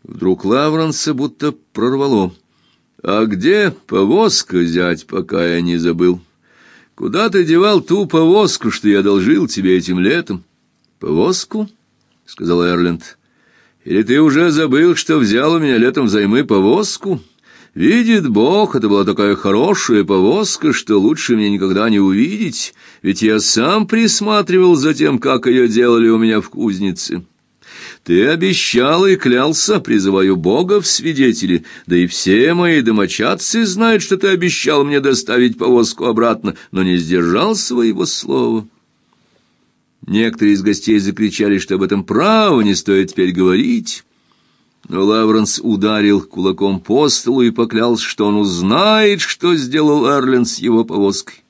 Вдруг Лавренса будто прорвало. «А где повозка, зять, пока я не забыл? Куда ты девал ту повозку, что я одолжил тебе этим летом?» «Повозку?» — сказал Эрленд. «Или ты уже забыл, что взял у меня летом взаймы повозку? Видит Бог, это была такая хорошая повозка, что лучше мне никогда не увидеть, ведь я сам присматривал за тем, как ее делали у меня в кузнице. Ты обещал и клялся, призываю Бога в свидетели, да и все мои домочадцы знают, что ты обещал мне доставить повозку обратно, но не сдержал своего слова». Некоторые из гостей закричали, что об этом право не стоит теперь говорить. Но Лавренс ударил кулаком по столу и поклялся, что он узнает, что сделал Эрленд с его повозкой.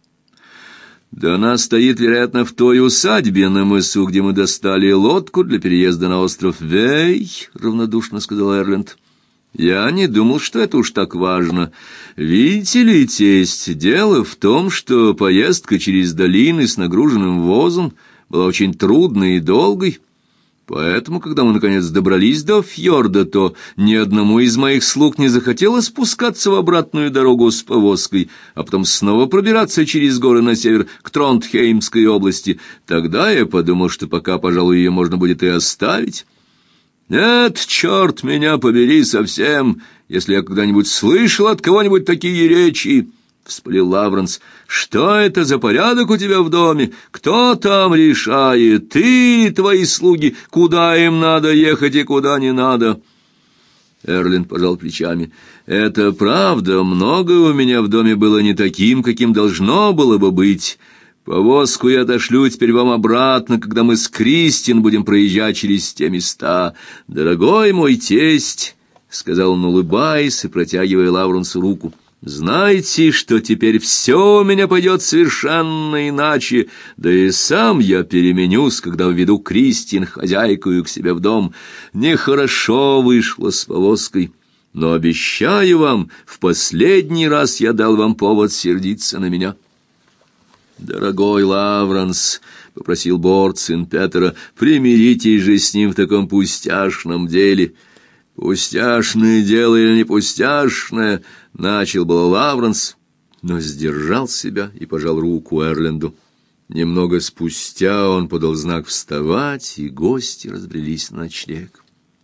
«Да она стоит, вероятно, в той усадьбе на мысу, где мы достали лодку для переезда на остров Вей», — равнодушно сказал Эрленд. «Я не думал, что это уж так важно. Видите ли, тесть, дело в том, что поездка через долины с нагруженным возом была очень трудной и долгой. Поэтому, когда мы, наконец, добрались до фьорда, то ни одному из моих слуг не захотелось спускаться в обратную дорогу с повозкой, а потом снова пробираться через горы на север к Тронтхеймской области. Тогда я подумал, что пока, пожалуй, ее можно будет и оставить. Нет, черт меня побери совсем, если я когда-нибудь слышал от кого-нибудь такие речи». — вспылил Лавренс. — Что это за порядок у тебя в доме? Кто там решает, ты или твои слуги, куда им надо ехать и куда не надо? Эрлин пожал плечами. — Это правда, многое у меня в доме было не таким, каким должно было бы быть. Повозку я дошлю теперь вам обратно, когда мы с Кристин будем проезжать через те места. Дорогой мой тесть, — сказал он, улыбаясь и протягивая Лавренсу руку, — знаете, что теперь все у меня пойдет совершенно иначе, да и сам я переменюсь, когда введу Кристин хозяйкою к себе в дом. Нехорошо вышло с повозкой, но обещаю вам, в последний раз я дал вам повод сердиться на меня. Дорогой Лавренс, — попросил Борт, сын Петера, — примиритесь же с ним в таком пустяшном деле. Пустяшное дело или не пустяшное, — начал было Лавренс, но сдержал себя и пожал руку Эрленду. Немного спустя он подал знак вставать, и гости разбрелись на ночлег.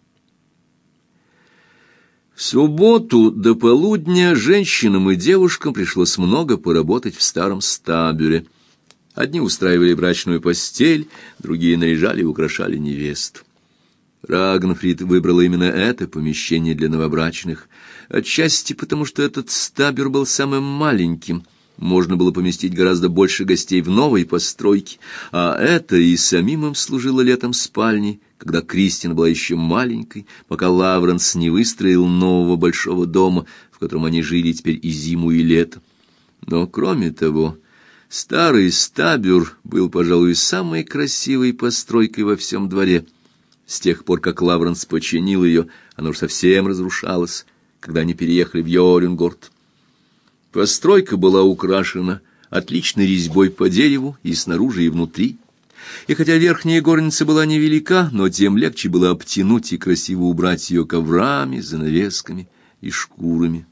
В субботу до полудня женщинам и девушкам пришлось много поработать в старом стабюре. Одни устраивали брачную постель, другие наряжали и украшали невест. Рагнфрид выбрала именно это помещение для новобрачных, отчасти потому, что этот стабюр был самым маленьким, можно было поместить гораздо больше гостей в новой постройке, а это и самим им служило летом спальней, когда Кристин была еще маленькой, пока Лавренс не выстроил нового большого дома, в котором они жили теперь и зиму, и лето. Но кроме того, старый стабюр был, пожалуй, самой красивой постройкой во всем дворе. С тех пор, как Лавренс починил ее, она уж совсем разрушалась, когда они переехали в Йорюнгорд. Постройка была украшена отличной резьбой по дереву и снаружи, и внутри. И хотя верхняя горница была невелика, но тем легче было обтянуть и красиво убрать ее коврами, занавесками и шкурами.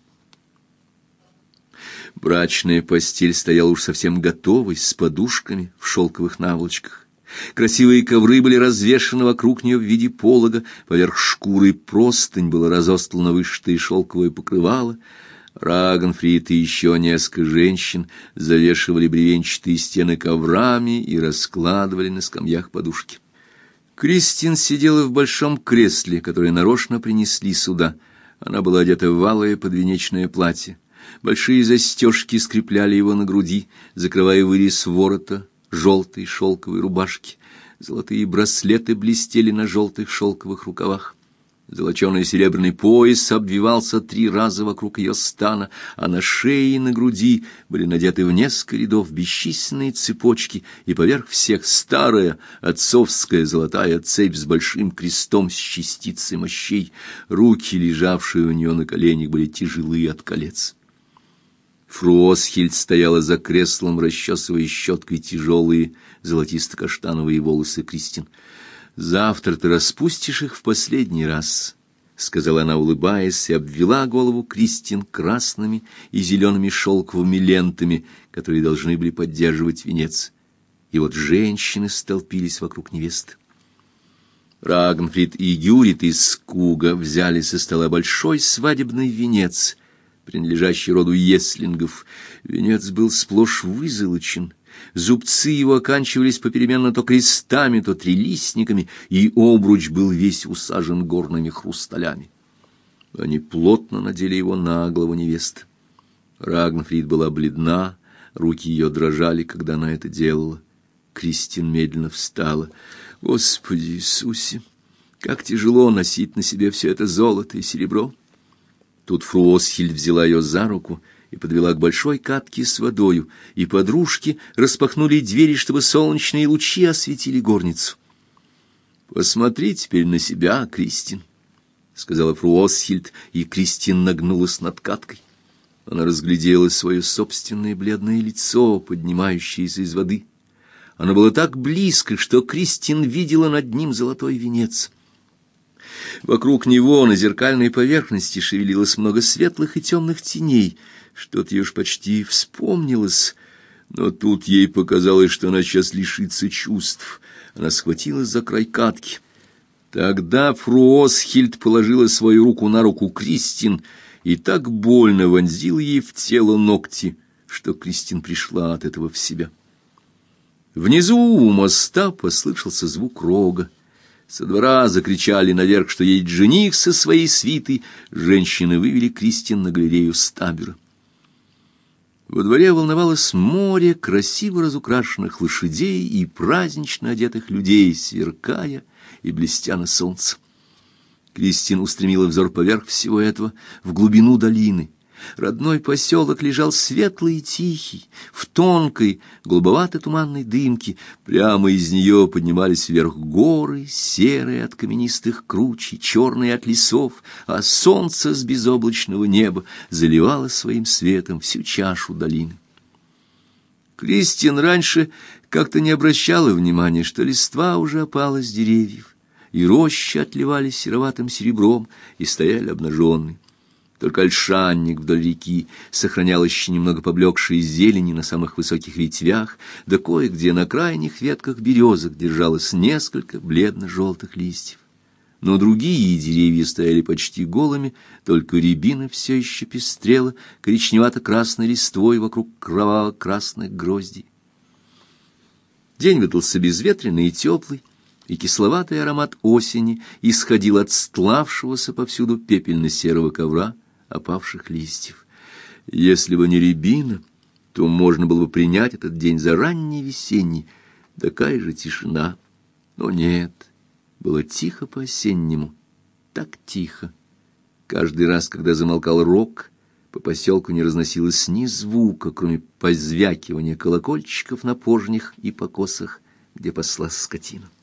Брачная постель стояла уж совсем готовой, с подушками в шелковых наволочках. Красивые ковры были развешаны вокруг нее в виде полога, поверх шкуры простынь было разостлано вышитое шелковое покрывало. Рагнфрид и еще несколько женщин завешивали бревенчатые стены коврами и раскладывали на скамьях подушки. Кристин сидела в большом кресле, которое нарочно принесли сюда. Она была одета в алое подвенечное платье. Большие застежки скрепляли его на груди, закрывая вырез ворота желтой шелковой рубашки. Золотые браслеты блестели на желтых шелковых рукавах. Золоченый серебряный пояс обвивался 3 раза вокруг ее стана, а на шее и на груди были надеты в несколько рядов бесчисленные цепочки, и поверх всех старая отцовская золотая цепь с большим крестом с частицей мощей. Руки, лежавшие у нее на коленях, были тяжелые от колец. Фруосхильд стояла за креслом, расчесывая щеткой тяжелые золотисто-каштановые волосы Кристин. «Завтра ты распустишь их в последний раз», — сказала она, улыбаясь, и обвела голову Кристин красными и зелеными шелковыми лентами, которые должны были поддерживать венец. И вот женщины столпились вокруг невесты. Рагнфрид и Гюрит из Скуга взяли со стола большой свадебный венец, принадлежащий роду Еслингов. Венец был сплошь вызолочен. Зубцы его оканчивались попеременно то крестами, то трилистниками, и обруч был весь усажен горными хрусталями. Они плотно надели его на голову невесты. Рагнфрид была бледна, руки ее дрожали, когда она это делала. Кристин медленно встала. Господи Иисусе, как тяжело носить на себе все это золото и серебро! Тут фру Осхильд взяла ее за руку и подвела к большой катке с водою, и подружки распахнули двери, чтобы солнечные лучи осветили горницу. «Посмотри теперь на себя, Кристин», — сказала фру Осхильд, и Кристин нагнулась над каткой. Она разглядела свое собственное бледное лицо, поднимающееся из воды. Оно было так близко, что Кристин видела над ним золотой венец. Вокруг него на зеркальной поверхности шевелилось много светлых и темных теней. Что-то ей уж почти вспомнилось, но тут ей показалось, что она сейчас лишится чувств. Она схватилась за край катки. Тогда фру Осхильд положила свою руку на руку Кристин и так больно вонзила ей в тело ногти, что Кристин пришла от этого в себя. Внизу у моста послышался звук рога. Со двора закричали наверх, что едет жених со своей свитой. Женщины вывели Кристин на галерею Стабера. Во дворе волновалось море красиво разукрашенных лошадей и празднично одетых людей, сверкая и блестя на солнце. Кристин устремила взор поверх всего этого, в глубину долины. Родной поселок лежал светлый и тихий, в тонкой, голубоватой туманной дымке. Прямо из нее поднимались вверх горы, серые от каменистых круч и черные от лесов, а солнце с безоблачного неба заливало своим светом всю чашу долины. Кристин раньше как-то не обращала внимания, что листва уже опала с деревьев, и рощи отливали сероватым серебром и стояли обнаженные. Только ольшанник вдоль реки сохранял еще немного поблекшей зелени на самых высоких ветвях, да кое-где на крайних ветках березок держалось несколько бледно-желтых листьев. Но другие деревья стояли почти голыми, только рябина все еще пестрела коричневато-красной листвой вокруг кроваво-красных гроздей. День выдался безветренный и теплый, и кисловатый аромат осени исходил от стлавшегося повсюду пепельно-серого ковра опавших листьев. Если бы не рябина, то можно было бы принять этот день за ранний весенний, такая же тишина. Но нет, было тихо по-осеннему, так тихо. Каждый раз, когда замолкал рог, по поселку не разносилось ни звука, кроме позвякивания колокольчиков на пожнях и покосах, где паслась скотина.